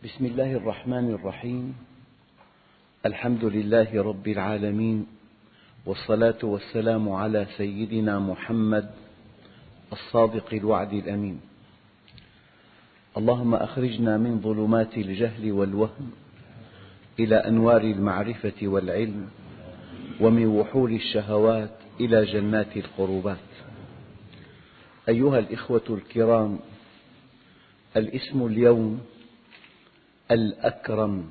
بسم الله الرحمن الرحيم. الحمد لله رب العالمين، والصلاة والسلام على سيدنا محمد الصادق الوعد الأمين. اللهم أخرجنا من ظلمات الجهل والوهم إلى أنوار المعرفة والعلم، ومن وحول الشهوات إلى جنات القربات. أيها الإخوة الكرام، الاسم اليوم الأكرم.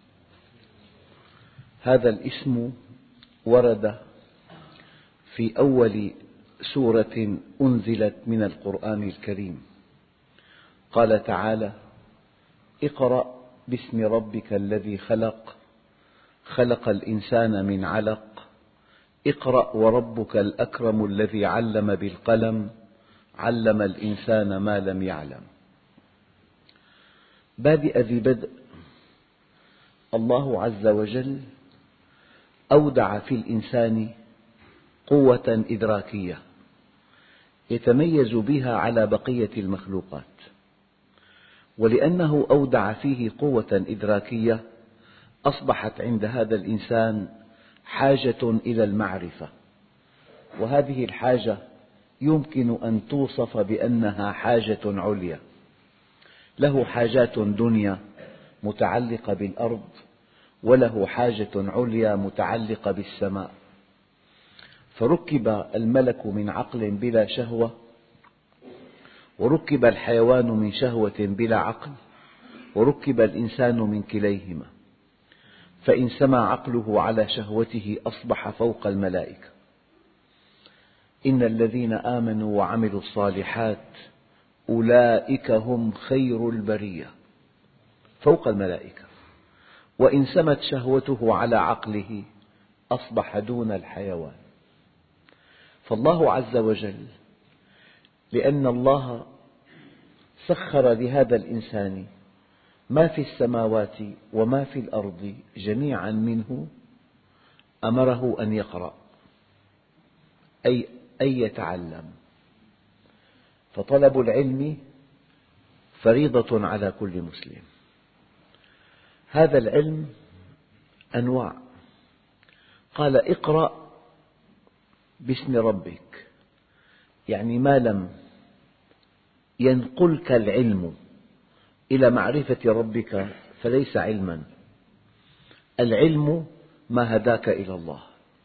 هذا الاسم ورد في أول سورة أنزلت من القرآن الكريم. قال تعالى: اقرأ باسم ربك الذي خلق، خلق الإنسان من علق، اقرأ وربك الأكرم الذي علم بالقلم، علم الإنسان ما لم يعلم. بادئ ذي بدء، الله عز وجل أودع في الإنسان قوة إدراكية يتميز بها على بقية المخلوقات، ولأنه أودع فيه قوة إدراكية أصبحت عند هذا الإنسان حاجة إلى المعرفة، وهذه الحاجة يمكن أن توصف بأنها حاجة عليا. له حاجات دنيا متعلقة بالأرض، وله حاجة عليا متعلقة بالسماء. فركب الملك من عقل بلا شهوة، وركب الحيوان من شهوة بلا عقل، وركب الإنسان من كليهما. فإن سمى عقله على شهوته أصبح فوق الملائكة. إن الذين آمنوا وعملوا الصالحات أولئك هم خير البرية، فوق الملائكة. وإن سمت شهوته على عقله أصبح دون الحيوان. فالله عز وجل، لأن الله سخر لهذا الإنسان ما في السماوات وما في الأرض جميعا منه، أمره أن يقرأ، أي أن يتعلم. فطلب العلم فريضة على كل مسلم. هذا العلم أنواع. قال: اقرأ باسم ربك، يعني ما لم ينقلك العلم إلى معرفة ربك فليس علما. العلم ما هداك إلى الله،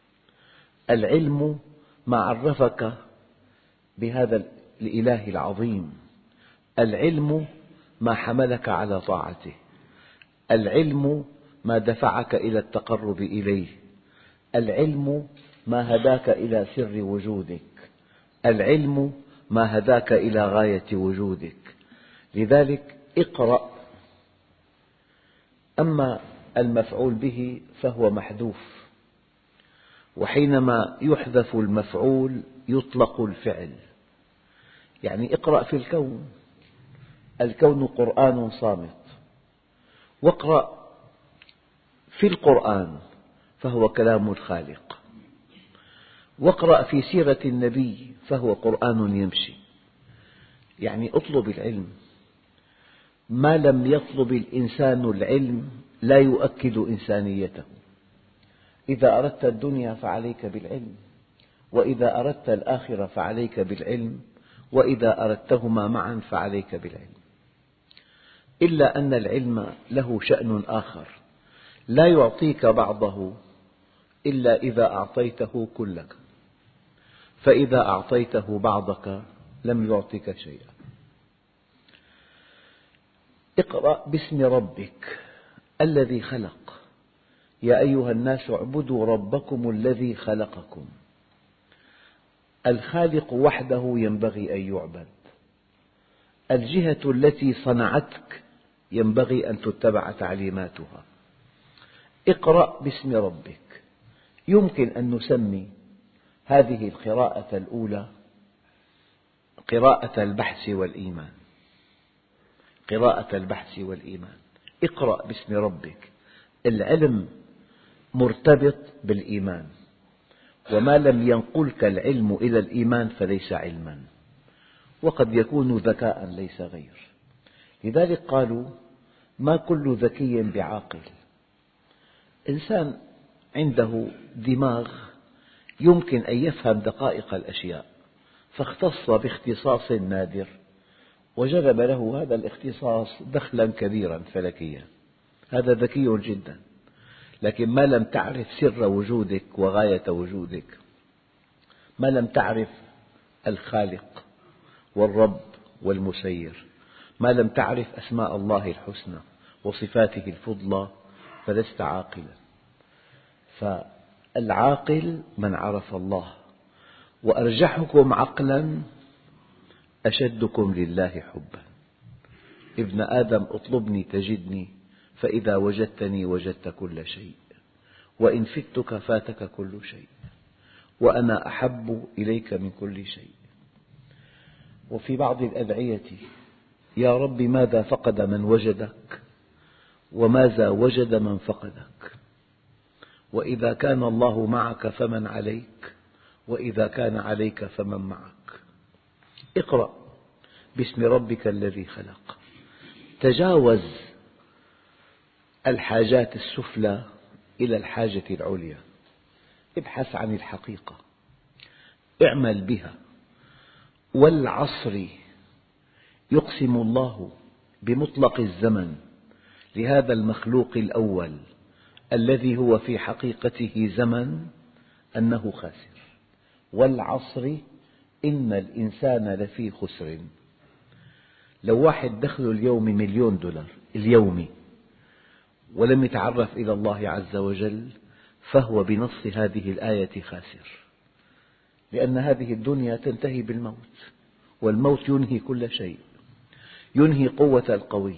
العلم ما عرفك بهذا الإله العظيم، العلم ما حملك على طاعته، العلم ما دفعك إلى التقرب إليه، العلم ما هداك إلى سر وجودك، العلم ما هداك إلى غاية وجودك. لذلك اقرأ. أما المفعول به فهو محذوف، وحينما يحذف المفعول يطلق الفعل. يعني اقرأ في الكون، الكون قرآن صامت، واقرأ في القرآن فهو كلام الخالق، واقرأ في سيرة النبي فهو قرآن يمشي. يعني اطلب العلم. ما لم يطلب الإنسان العلم لا يؤكد إنسانيته. إذا أردت الدنيا فعليك بالعلم، وإذا أردت الآخرة فعليك بالعلم، وإذا أردتهما معا فعليك بالعلم. إلا أن العلم له شأن آخر، لا يعطيك بعضه إلا إذا أعطيته كلك، فإذا أعطيته بعضك لم يعطك شيئا. اقرأ باسم ربك الذي خلق. يا أيها الناس اعبدوا ربكم الذي خلقكم. الخالق وحده ينبغي أن يعبد. الجهة التي صنعتك ينبغي أن تتبع تعليماتها. اقرأ باسم ربك. يمكن أن نسمي هذه القراءة الأولى قراءة البحث والإيمان. قراءة البحث والإيمان. اقرأ باسم ربك. العلم مرتبط بالإيمان، وما لم ينقلك العلم إلى الإيمان فليس علما، وقد يكون ذكاء ليس غير. لذلك قالوا: ما كل ذكي بعاقل. إنسان عنده دماغ يمكن أن يفهم دقائق الأشياء، فاختص باختصاص نادر وجلب له هذا الاختصاص دخلا كبيرا فلكيا، هذا ذكي جدا. لكن ما لم تعرف سر وجودك وغاية وجودك، ما لم تعرف الخالق والرب والمسير، ما لم تعرف أسماء الله الحسنى وصفاته الفضلى، فلست عاقلا. فالعاقل من عرف الله، وأرجحكم عقلا أشدكم لله حبا. ابن آدم اطلبني تجدني، فإذا وجدتني وجدت كل شيء، وإن فتك فاتك كل شيء، وأنا أحب إليك من كل شيء. وفي بعض الأدعية: يا رب ماذا فقد من وجدك، وماذا وجد من فقدك، وإذا كان الله معك فمن عليك، وإذا كان عليك فمن معك. اقرأ باسم ربك الذي خلق. تجاوز الحاجات السفلى إلى الحاجة العليا، ابحث عن الحقيقة، اعمل بها. والعصر يقسم الله بمطلق الزمن لهذا المخلوق الأول الذي هو في حقيقته زمن أنه خاسر. والعصر إن الإنسان لفي خسر. لو واحد دخله اليوم $1,000,000 اليومي ولم يتعرف إلى الله عز وجل، فهو بنص هذه الآية خاسر، لأن هذه الدنيا تنتهي بالموت، والموت ينهي كل شيء، ينهي قوة القوي،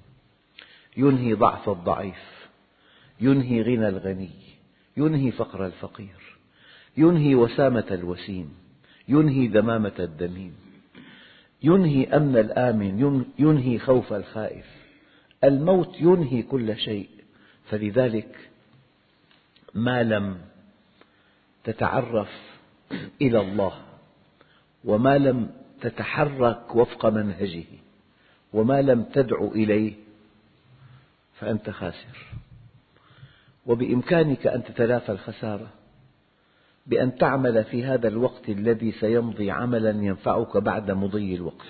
ينهي ضعف الضعيف، ينهي غنى الغني، ينهي فقر الفقير، ينهي وسامة الوسيم، ينهي دمامة الدميم، ينهي أمن الآمن، ينهي خوف الخائف. الموت ينهي كل شيء. فلذلك ما لم تتعرف إلى الله، وما لم تتحرك وفق منهجه، وما لم تدعو إليه، فأنت خاسر. وبإمكانك أن تتلافى الخسارة بأن تعمل في هذا الوقت الذي سيمضي عملا ينفعك بعد مضي الوقت.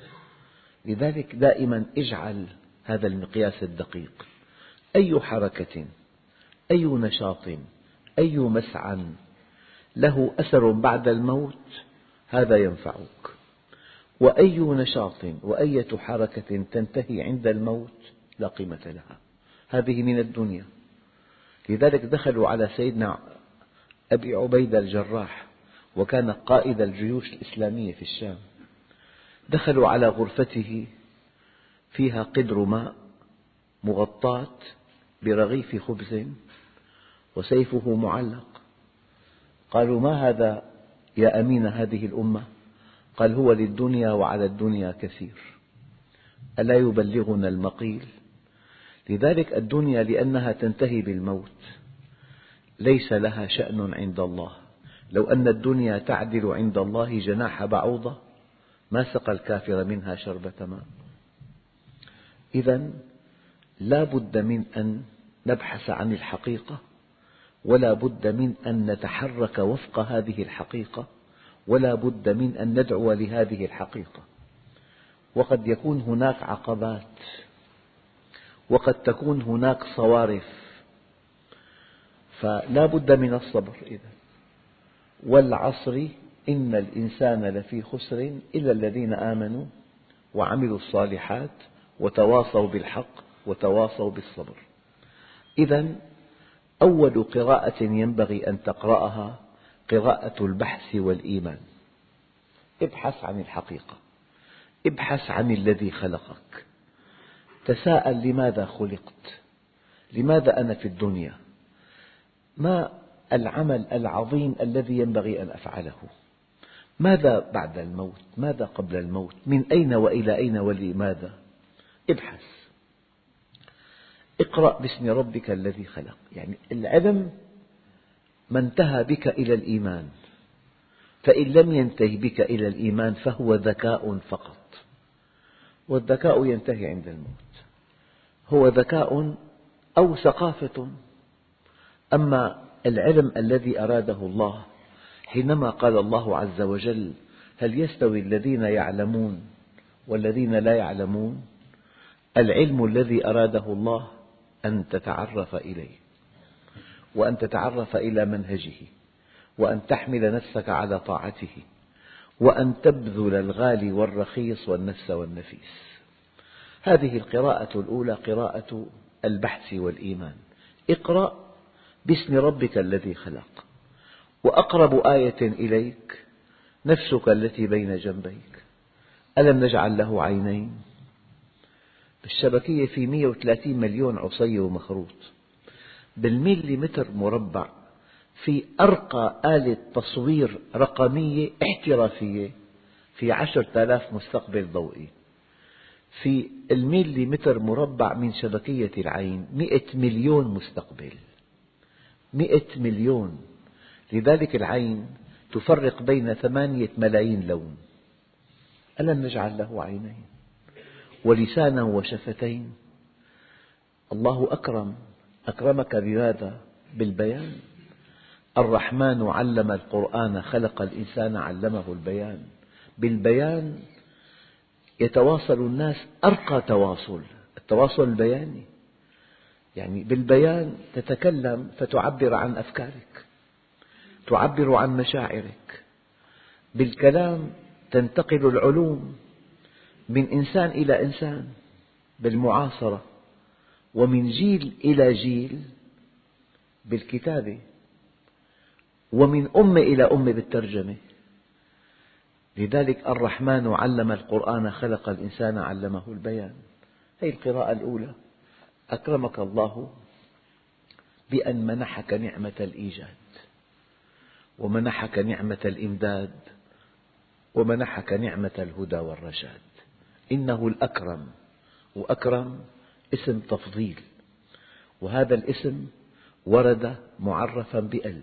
لذلك دائما اجعل هذا المقياس الدقيق: أي حركة، أي نشاط، أي مسعى له أثر بعد الموت هذا ينفعك، وأي نشاط وأية حركة تنتهي عند الموت لا قيمة لها. هذه من الدنيا. لذلك دخلوا على سيدنا أبي عبيدة الجراح، وكان قائد الجيوش الإسلامية في الشام. دخلوا على غرفته فيها قدر ماء مغطاة برغيف خبز وسيفه معلق. قالوا: ما هذا يا أمين هذه الأمة؟ قال: هو للدنيا وعلى الدنيا كثير، ألا يبلغنا المقيل؟ لذلك الدنيا لأنها تنتهي بالموت ليس لها شأن عند الله. لو أن الدنيا تعدل عند الله جناح بعوضة ما سقى الكافر منها شربة ماء. إذن لا بد من أن نبحث عن الحقيقة، ولا بد من أن نتحرك وفق هذه الحقيقة، ولا بد من أن ندعو لهذه الحقيقة. وقد يكون هناك عقبات، وقد تكون هناك صوارف، فلا بد من الصبر. إذن والعصر إن الإنسان لفي خسر إلا الذين آمنوا وعملوا الصالحات وتواصوا بالحق وتواصوا بالصبر. إذن أول قراءة ينبغي أن تقرأها قراءة البحث والإيمان. ابحث عن الحقيقة، ابحث عن الذي خلقك، تساءل: لماذا خلقت؟ لماذا أنا في الدنيا؟ ما العمل العظيم الذي ينبغي أن أفعله؟ ماذا بعد الموت؟ ماذا قبل الموت؟ من أين وإلى أين ولماذا؟ ابحث. اقرأ باسم ربك الذي خلق. يعني العلم ما انتهى بك إلى الإيمان، فإن لم ينتهي بك إلى الإيمان فهو ذكاء فقط، والذكاء ينتهي عند الموت. هو ذكاء أو ثقافة. أما العلم الذي أراده الله حينما قال الله عز وجل: هل يستوي الذين يعلمون والذين لا يعلمون؟ العلم الذي أراده الله أن تتعرف إليه، وأن تتعرف إلى منهجه، وأن تحمل نفسك على طاعته، وأن تبذل الغالي والرخيص والنفس والنفيس. هذه القراءة الأولى قراءة البحث والإيمان. اقرأ باسم ربك الذي خلق. وأقرب آية إليك نفسك التي بين جنبيك. ألم نجعل له عينين؟ بالشبكية في 130 مليون عصي ومخروط. بالميليمتر مربع في أرقى آلة تصوير رقمية احترافية في 10,000 مستقبل ضوئي. في الميليمتر مربع من شبكية العين 100 مليون مستقبل. 100 مليون. لذلك العين تفرق بين 8 ملايين لون. ألم نجعل له عينين ولسانا وشفتين؟ الله أكرمك بماذا؟ بالبيان. الرحمن علم القرآن خلق الإنسان علمه البيان. بالبيان يتواصل الناس أرقى تواصل، التواصل البياني. يعني بالبيان تتكلم فتعبر عن أفكارك، تعبر عن مشاعرك. بالكلام تنتقل العلوم من إنسان إلى إنسان بالمعاصرة، ومن جيل إلى جيل بالكتابة، ومن أمة إلى أمة بالترجمة. لذلك الرحمن علم القرآن خلق الإنسان علمه البيان. هذه القراءة الأولى. أكرمك الله بأن منحك نعمة الإيجاد، ومنحك نعمة الإمداد، ومنحك نعمة الهدى والرشاد. إنه الأكرم. وأكرم اسم تفضيل، وهذا الاسم ورد معرفا بأل،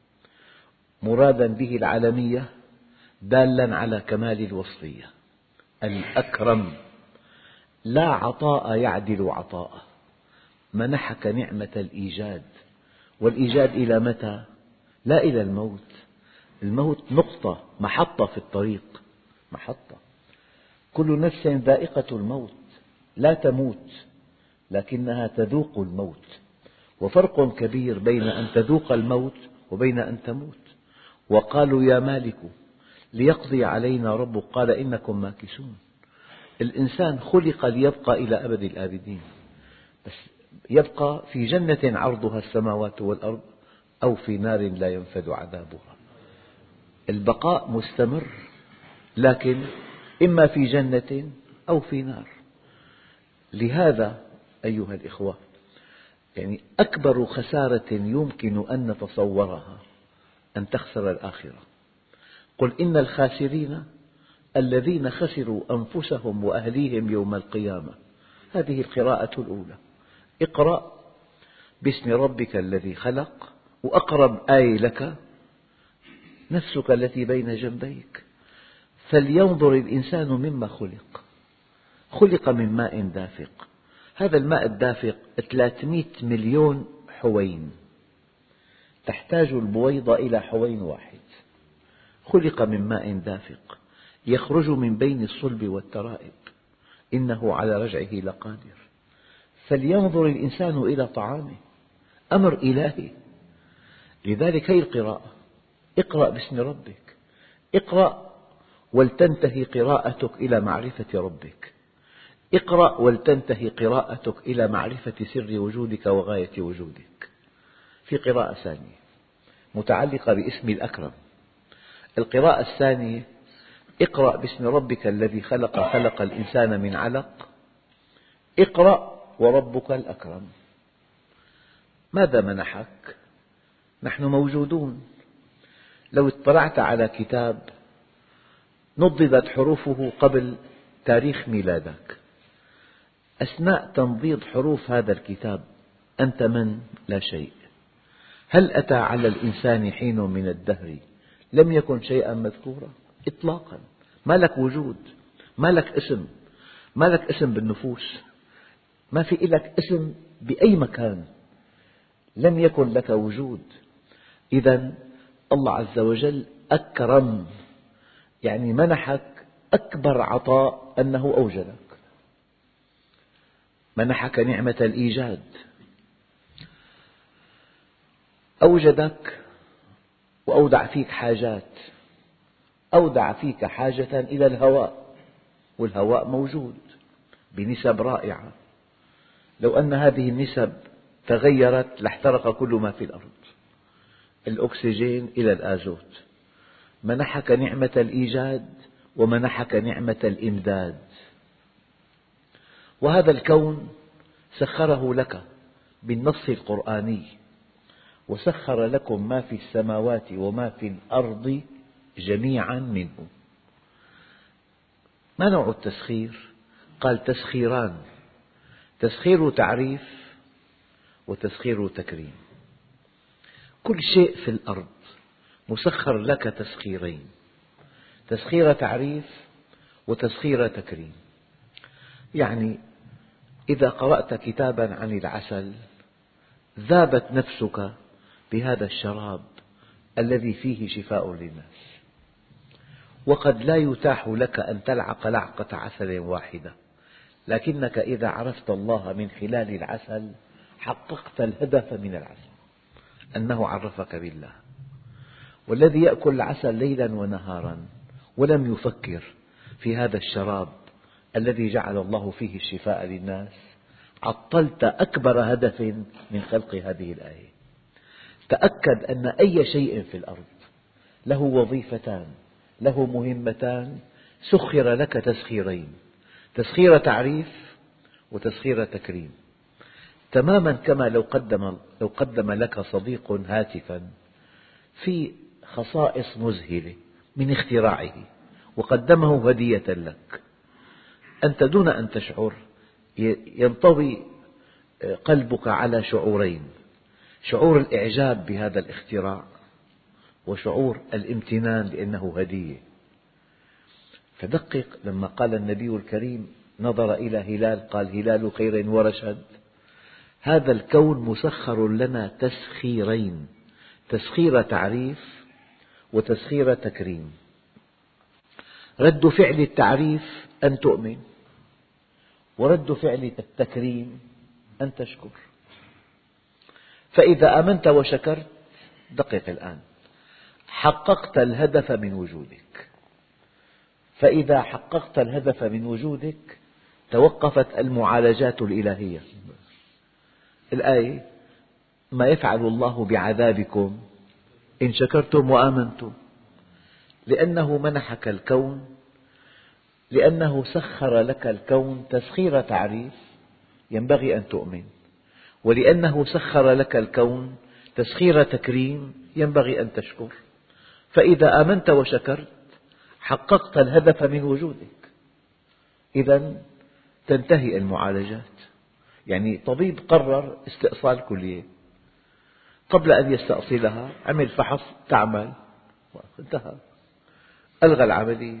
مرادا به العالمية دالا على كمال الوصفية. الأكرم. لا عطاء يعدل عطاءه. منحك نعمة الإيجاد. والإيجاد إلى متى؟ لا إلى الموت. الموت نقطة، محطة في الطريق، محطة. كل نفس ذائقة الموت، لا تموت لكنها تذوق الموت. وفرق كبير بين أن تذوق الموت وبين أن تموت. وقالوا يا مالك ليقضي علينا ربك قال إنكم ماكثون. الإنسان خلق ليبقى إلى أبد الآبدين، بس يبقى في جنة عرضها السماوات والأرض أو في نار لا ينفد عذابها. البقاء مستمر، لكن إما في جنة أو في نار. لهذا أيها الإخوة، يعني أكبر خسارة يمكن أن نتصورها أن تخسر الآخرة. قل إن الخاسرين الذين خسروا أنفسهم وأهليهم يوم القيامة. هذه القراءة الأولى. اقرأ باسم ربك الذي خلق. وأقرب آية لك نفسك التي بين جنبيك. فلينظر الإنسان مما خلق. خلق من ماء دافق. هذا الماء الدافق 300 مليون حوين. تحتاج البويضة إلى حوين واحد. خلق من ماء دافق يخرج من بين الصلب والترائب. إنه على رجعه لقادر. فلينظر الإنسان إلى طعامه. أمر إلهي. لذلك هذه القراءة. اقرأ باسم ربك. اقرأ ولتنتهي قراءتك إلى معرفة ربك. اقرأ ولتنتهي قراءتك إلى معرفة سر وجودك وغاية وجودك. في قراءة ثانية متعلقة باسم الأكرم. القراءة الثانية: اقرأ باسم ربك الذي خلق. خلق الإنسان من علق. اقرأ وربك الأكرم. ماذا منحك؟ نحن موجودون. لو اطلعت على كتاب نضدت حروفه قبل تاريخ ميلادك، أثناء تنضيد حروف هذا الكتاب أنت من؟ لا شيء. هل أتى على الإنسان حين من الدهر لم يكن شيئا مذكورا؟ إطلاقا. ما لك وجود، ما لك اسم، ما لك اسم بالنفوس. ما في لك اسم بأي مكان، لم يكن لك وجود. إذا الله عز وجل أكرم، يعني منحك أكبر عطاء أنه أوجدك، منحك نعمة الإيجاد، أوجدك وأودع فيك حاجات، أودع فيك حاجة إلى الهواء، والهواء موجود بنسب رائعة، لو أن هذه النسب تغيرت لاحترق كل ما في الأرض، الأكسجين إلى الآزوت. منحك نعمة الإيجاد ومنحك نعمة الإمداد، وهذا الكون سخره لك بالنص القرآني: وسخر لكم ما في السماوات وما في الأرض جميعا منه. ما نوع التسخير؟ قال تسخيران: تسخير تعريف وتسخير تكريم. كل شيء في الأرض مسخر لك تسخيرين: تسخير تعريف وتسخير تكريم. يعني إذا قرأت كتابا عن العسل ذابت نفسك بهذا الشراب الذي فيه شفاء للناس، وقد لا يتاح لك أن تلعق لعقة عسل واحدة، لكنك إذا عرفت الله من خلال العسل حققت الهدف من العسل، أنه عرفك بالله. والذي يأكل العسل ليلا ونهارا ولم يفكر في هذا الشراب الذي جعل الله فيه الشفاء للناس، عطلت أكبر هدف من خلق هذه الآية. تأكد أن أي شيء في الأرض له وظيفتان، له مهمتان، سخر لك تسخيرين: تسخير تعريف وتسخير تكريم. تماما كما لو قدم لك صديق هاتفا في خصائص مذهلة من اختراعه وقدمه هدية لك، أنت دون أن تشعر ينطوي قلبك على شعورين: شعور الإعجاب بهذا الاختراع، وشعور الامتنان لأنه هدية. فدقق لما قال النبي الكريم: نظر إلى هلال قال هلال خير ورشد. هذا الكون مسخر لنا تسخيرين: تسخير تعريف وتسخير تكريم. رد فعل التعريف أن تؤمن، ورد فعل التكريم أن تشكر. فإذا آمنت وشكرت، دقق الآن، حققت الهدف من وجودك. فإذا حققت الهدف من وجودك توقفت المعالجات الإلهية. الآية: ما يفعل الله بعذابكم إن شكرتم وآمنتم. لأنه منحك الكون، لأنه سخر لك الكون تسخير تعريف ينبغي أن تؤمن، ولأنه سخر لك الكون تسخير تكريم ينبغي أن تشكر. فإذا آمنت وشكرت حققت الهدف من وجودك. إذا تنتهي المعالجات. يعني طبيب قرر استئصال كلية، قبل أن يستأصلها عمل فحص تعمل، انتهى، ألغى العملية.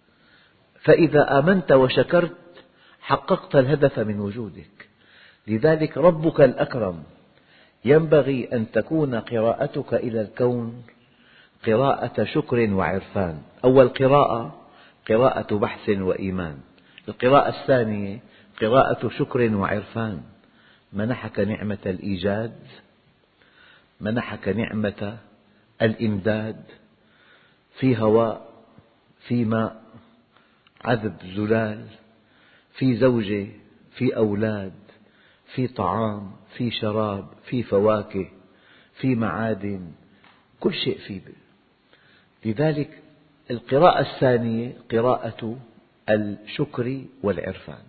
فإذا آمنت وشكرت حققت الهدف من وجودك. لذلك ربك الأكرم ينبغي أن تكون قراءتك إلى الكون قراءة شكر وعرفان. أول قراءة قراءة بحث وإيمان، القراءة الثانية قراءة شكر وعرفان. منحك نعمة الإيجاد، منحك نعمة الإمداد، في هواء، في ماء، عذب زلال، في زوجة، في أولاد، في طعام، في شراب، في فواكه، في معادن، كل شيء فيه. لذلك القراءة الثانية قراءة الشكر والعرفان.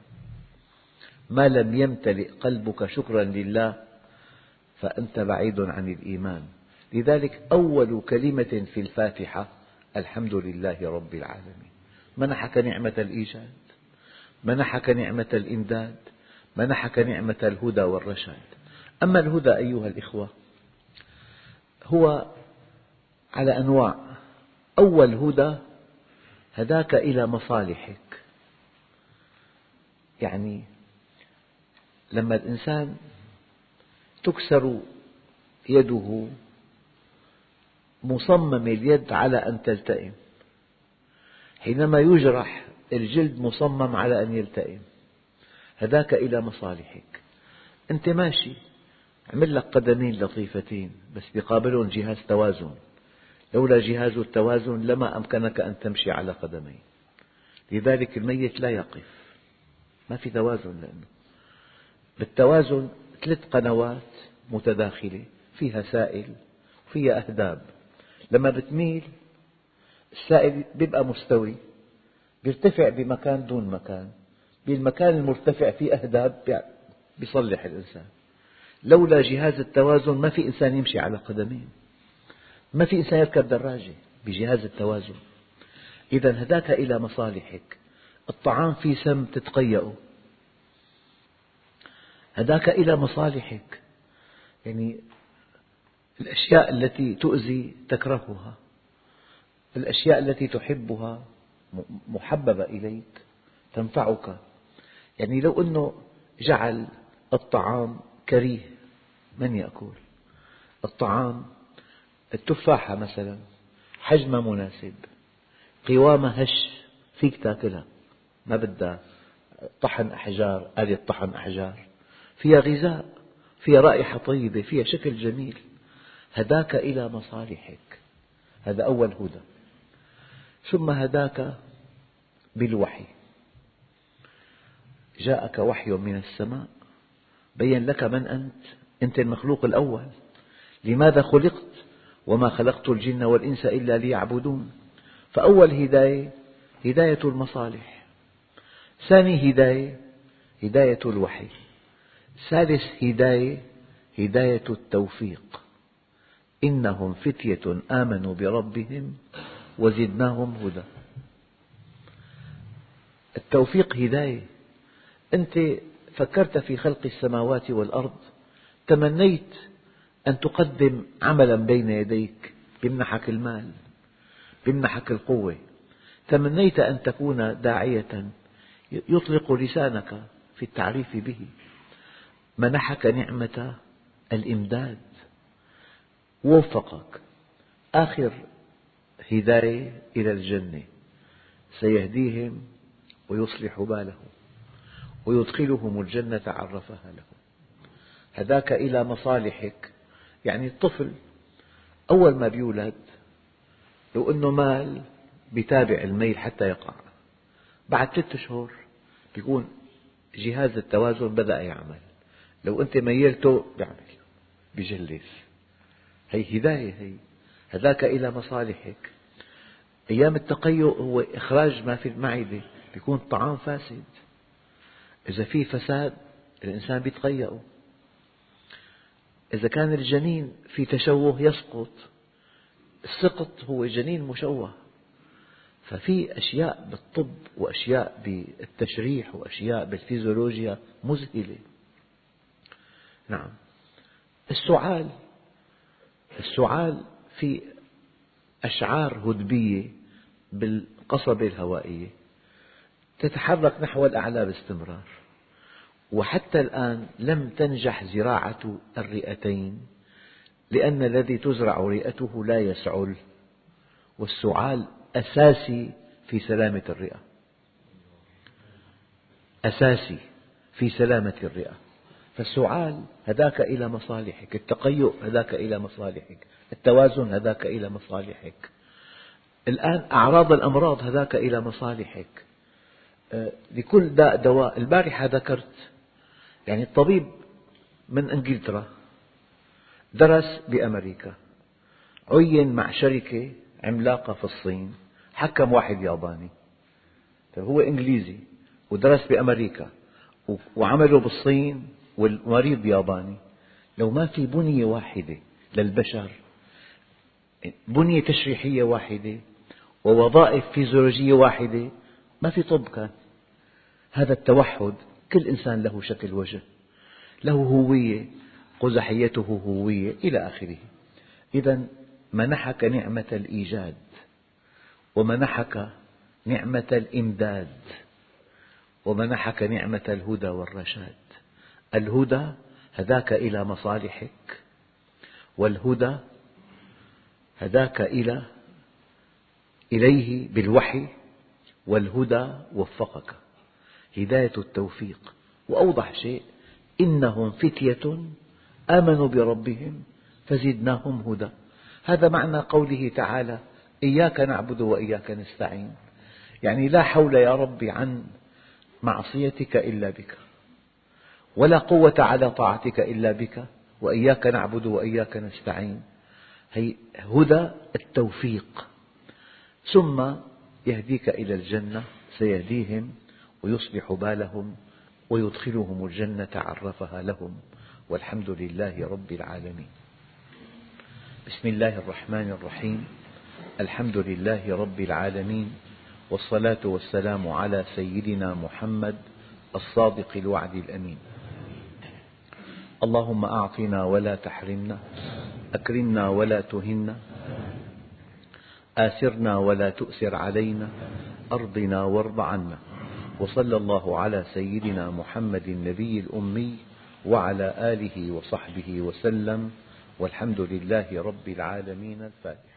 ما لم يمتلئ قلبك شكرا لله فأنت بعيد عن الإيمان. لذلك أول كلمة في الفاتحة: الحمد لله رب العالمين. منحك نعمة الإيجاد، منحك نعمة الإمداد، منحك نعمة الهدى والرشاد. أما الهدى أيها الإخوة هو على أنواع. أول هدى هداك إلى مصالحك، يعني لما الإنسان تكسر يده مصمم اليد على أن تلتئم، حينما يجرح الجلد مصمم على أن يلتئم، هداك إلى مصالحك. أنت ماشي عمل لك قدمين لطيفتين بس بقابلهم جهاز توازن، لولا جهاز التوازن لما أمكنك أن تمشي على قدمين. لذلك الميت لا يقف، ما في توازن، لأنه بالتوازن 3 قنوات متداخلة فيها سائل وفيها أهداب، لما بتميل السائل يبقى مستوي، يرتفع بمكان دون مكان، بالمكان المرتفع فيه أهداب يصلح الإنسان. لولا جهاز التوازن ما في إنسان يمشي على قدمين، ما في إنسان يركب دراجة بجهاز التوازن. إذا هداك إلى مصالحك. الطعام فيه سم تتقيأه، هداك إلى مصالحك. يعني الأشياء التي تؤذي تكرهها، الأشياء التي تحبها محببة إليك تنفعك. يعني لو أنه جعل الطعام كريه من يأكل الطعام. التفاحة مثلا حجمها مناسب، قوامها هش، فيك تأكلها، ما بدها طحن أحجار، آلة طحن أحجار، فيها غذاء، فيها رائحة طيبة، فيها شكل جميل. هداك إلى مصالحك، هذا أول هدى. ثم هداك بالوحي، جاءك وحي من السماء بين لك من أنت. أنت المخلوق الأول، لماذا خلقت؟ وما خلقت الجن والإنس إلا ليعبدون. فأول هداية هداية المصالح، ثاني هداية هداية الوحي، ثالث هداية هداية التوفيق. إنهم فتية آمنوا بربهم وزدناهم هدى. التوفيق هداية. أنت فكرت في خلق السماوات والأرض، تمنيت أن تقدم عملا بين يديك يمنحك المال، يمنحك القوة، تمنيت أن تكون داعية يطلق لسانك في التعريف به، منحك نعمة الإمداد، وفقك. آخر هداية إلى الجنة، سيهديهم ويصلح بالهم ويدخلهم الجنة عرفها لهم. هداك إلى مصالحك. يعني الطفل أول ما يولد لو أنه مال يتابع الميل حتى يقع، بعد 3 أشهر يكون جهاز التوازن بدأ يعمل، لو أنت ميلته يعمل، يجلس. هي هداية. هي هداك إلى مصالحك. أيام التقيؤ هو إخراج ما في المعدة، يكون الطعام فاسد، إذا في فساد الإنسان يتقيأ. إذا كان الجنين في تشوه يسقط، السقط هو جنين مشوه. ففي أشياء بالطب وأشياء بالتشريح وأشياء بالفيزيولوجيا مذهلة. نعم. السعال في أشعار هدبية بالقصبة الهوائية تتحرك نحو الأعلى باستمرار، وحتى الآن لم تنجح زراعة الرئتين، لأن الذي تزرع رئته لا يسعل، والسعال أساسي في سلامة الرئة، أساسي في سلامة الرئة. فالسعال هداك إلى مصالحك، التقيؤ هداك إلى مصالحك، التوازن هداك إلى مصالحك. الآن أعراض الأمراض هداك إلى مصالحك. لكل داء دواء. البارحة ذكرت يعني الطبيب من إنجلترا درس بأمريكا، عين مع شركة عملاقة في الصين، حكم واحد ياباني. هو إنجليزي ودرس بأمريكا وعمله بالصين والمريض ياباني. لو ما في بنية واحدة للبشر، بنية تشريحية واحدة ووظائف فيزيولوجية واحدة، ما في طب كان. هذا التوحد، كل إنسان له شكل وجه، له هوية، قزحيته هوية إلى آخره. إذا منحك نعمة الإيجاد، ومنحك نعمة الإمداد، ومنحك نعمة الهدى والرشاد. الهدى هداك إلى مصالحك، والهدى هداك إليه بالوحي، والهدى وفقك، هداية التوفيق. وأوضح شيء: إنهم فتية آمنوا بربهم فزدناهم هدى. هذا معنى قوله تعالى: إياك نعبد وإياك نستعين، يعني لا حول يا رب عن معصيتك إلا بك، ولا قوة على طاعتك إلا بك، وإياك نعبد وإياك نستعين. هي هدى التوفيق. ثم يهديك إلى الجنة، سيهديهم ويصلح بالهم ويدخلهم الجنة عرفها لهم، والحمد لله رب العالمين. بسم الله الرحمن الرحيم. الحمد لله رب العالمين، والصلاة والسلام على سيدنا محمد الصادق الوعد الأمين. اللهم أعطنا ولا تحرمنا، أكرمنا ولا تهنا، آثرنا ولا تؤثر علينا، أرضنا وارض عنا. وصلى الله على سيدنا محمد النبي الأمي وعلى آله وصحبه وسلم، والحمد لله رب العالمين. الفاتحة.